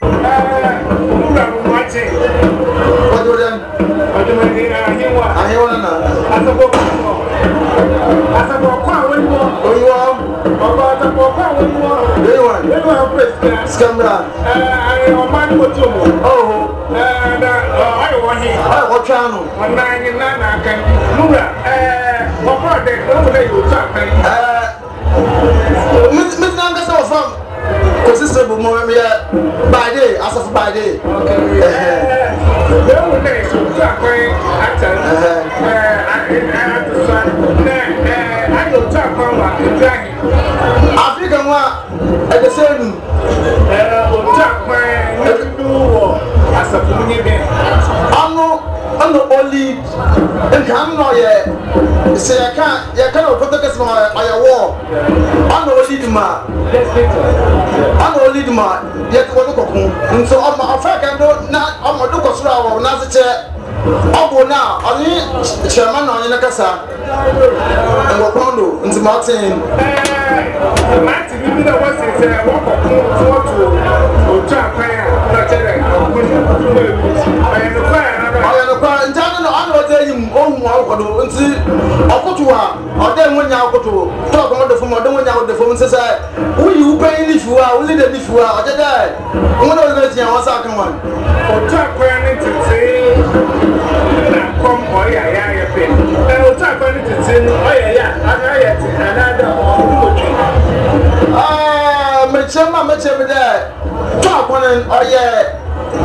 What do then? I hear one now. As a book, Oh, you are? about a book, They want. Scammer. I am a man with you. Oh, And I want him. I want channel. 199 I can Lura. What project over you talking? Miss Nangas of from consistent more by day, as of by day. Okay. The old days of talking. I don't talk about the dragon. African one at the same. As a community, I'm not only and come no yeah. Say I can't put the customer on your wall. I'm not only the man. I'm not only the man. Yet what look and so I'm a fact I don't not I'm a look of flower now the chair. I'll go now. I need chairman on the casa and what condo into Martin. Martin, you know what is a walk of photo to fire. I am a him own one until Okotua or then when you talk about the phone, I don't want out the phone says, will you pay if you are, will it if you are, or die? One of those young second one. Or talk to say, come, oh, yeah, pay. And we'll talk to say, oh, yeah, my chairman there. Talk one and oh, yeah.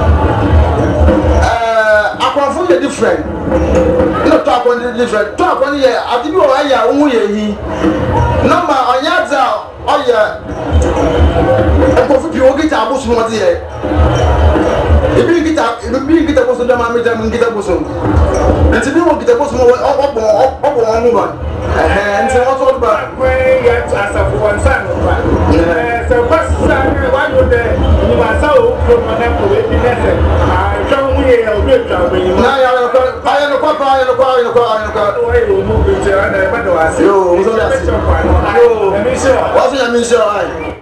I can fully different. No talk on the different. Talk on here. I think you are here. He. Number on Yaza. Oh yeah. And for people get a bus from here. If you get a bus, the man get a bus. And if you want get a bus, up. And so what's about way as a one son. So first one would you must so from an apple with the message. I don't hear a good job when you I am a